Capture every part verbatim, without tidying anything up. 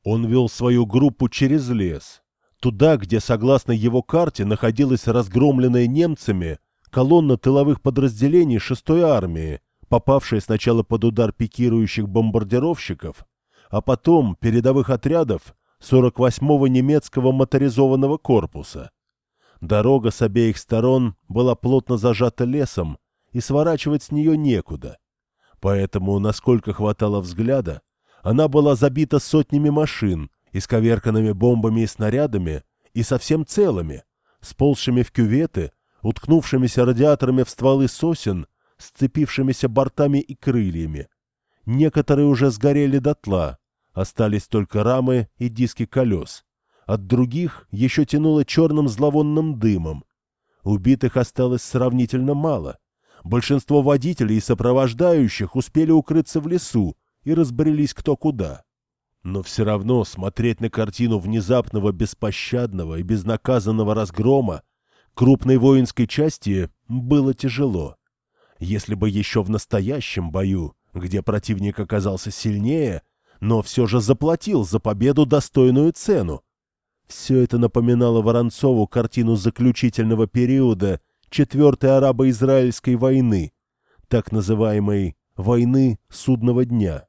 Он вел свою группу через лес, туда, где, согласно его карте, находилась разгромленная немцами колонна тыловых подразделений шестой армии, попавшая сначала под удар пикирующих бомбардировщиков, а потом передовых отрядов сорок восьмого немецкого моторизованного корпуса. Дорога с обеих сторон была плотно зажата лесом, и сворачивать с нее некуда. Поэтому, насколько хватало взгляда, она была забита сотнями машин, исковерканными бомбами и снарядами, и совсем целыми, сползшими в кюветы, уткнувшимися радиаторами в стволы сосен, сцепившимися бортами и крыльями. Некоторые уже сгорели дотла, остались только рамы и диски колес. От других еще тянуло черным зловонным дымом. Убитых осталось сравнительно мало. Большинство водителей и сопровождающих успели укрыться в лесу и разбрелись кто куда. Но все равно смотреть на картину внезапного, беспощадного и безнаказанного разгрома крупной воинской части было тяжело. Если бы еще в настоящем бою, где противник оказался сильнее, но все же заплатил за победу достойную цену. Все это напоминало Воронцову картину заключительного периода Четвертой арабо-израильской войны, так называемой «войны судного дня».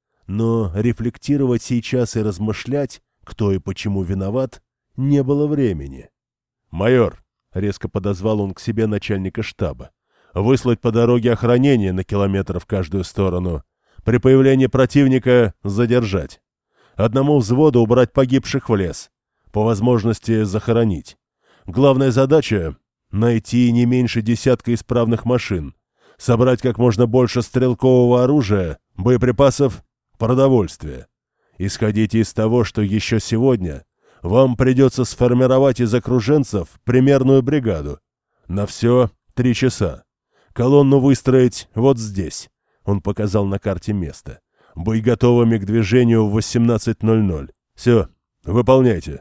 Но рефлектировать сейчас и размышлять, кто и почему виноват, не было времени. «Майор», — резко подозвал он к себе начальника штаба, — «выслать по дороге охранение на километр в каждую сторону. При появлении противника задержать. Одному взводу убрать погибших в лес. По возможности захоронить. Главная задача — найти не меньше десятка исправных машин, собрать как можно больше стрелкового оружия, боеприпасов, продовольствия. Исходите из того, что еще сегодня вам придется сформировать из окруженцев примерную бригаду. На все три часа. Колонну выстроить вот здесь». Он показал на карте место. «Быть готовыми к движению в восемнадцать ноль ноль. Все, выполняйте».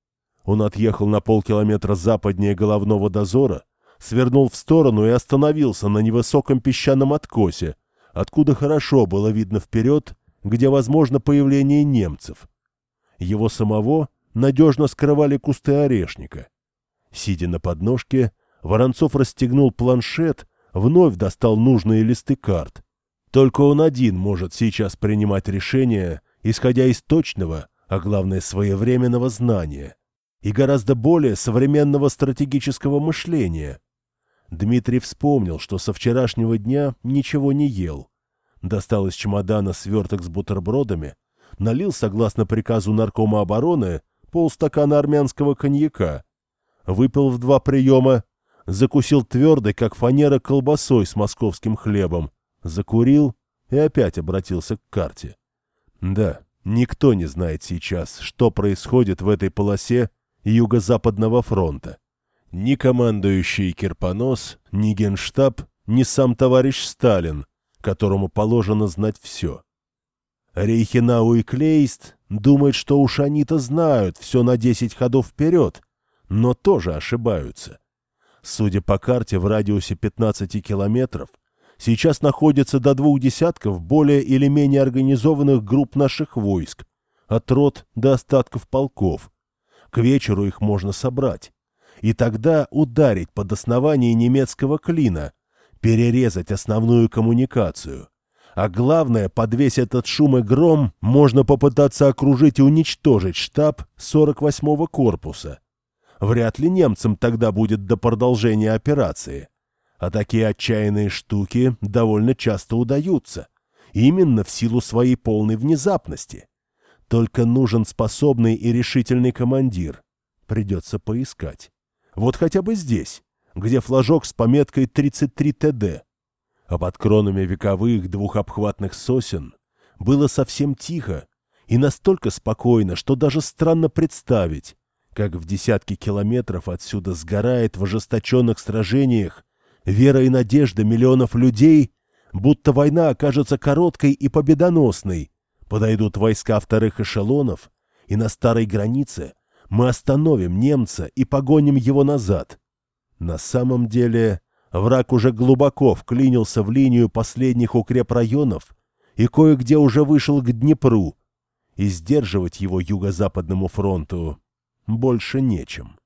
Он отъехал на полкилометра западнее головного дозора, свернул в сторону и остановился на невысоком песчаном откосе, откуда хорошо было видно вперед, где возможно появление немцев. Его самого надежно скрывали кусты орешника. Сидя на подножке, Воронцов расстегнул планшет, вновь достал нужные листы карт. Только он один может сейчас принимать решения, исходя из точного, а главное своевременного знания и гораздо более современного стратегического мышления. Дмитрий вспомнил, что со вчерашнего дня ничего не ел. Достал из чемодана сверток с бутербродами, налил, согласно приказу наркома обороны, полстакана армянского коньяка, выпил в два приема, закусил твердой, как фанера, колбасой с московским хлебом, закурил и опять обратился к карте. Да, никто не знает сейчас, что происходит в этой полосе Юго-Западного фронта. Ни командующий Кирпонос, ни Генштаб, ни сам товарищ Сталин, которому положено знать все. Рейхенау и Клейст думают, что уж они-то знают все на десять ходов вперед, но тоже ошибаются. Судя по карте, в радиусе пятнадцати километров сейчас находится до двух десятков более или менее организованных групп наших войск, от рот до остатков полков. К вечеру их можно собрать. И тогда ударить под основание немецкого клина, перерезать основную коммуникацию. А главное, под весь этот шум и гром можно попытаться окружить и уничтожить штаб сорок восьмого корпуса. Вряд ли немцам тогда будет до продолжения операции. А такие отчаянные штуки довольно часто удаются. Именно в силу своей полной внезапности. Только нужен способный и решительный командир. Придется поискать. Вот хотя бы здесь, где флажок с пометкой тридцать три тэ дэ. А под кронами вековых двухобхватных сосен было совсем тихо и настолько спокойно, что даже странно представить, как в десятки километров отсюда сгорает в ожесточенных сражениях вера и надежда миллионов людей, будто война окажется короткой и победоносной, подойдут войска вторых эшелонов, и на старой границе мы остановим немца и погоним его назад. На самом деле враг уже глубоко вклинился в линию последних укрепрайонов и кое-где уже вышел к Днепру, и сдерживать его юго-западному фронту больше нечем.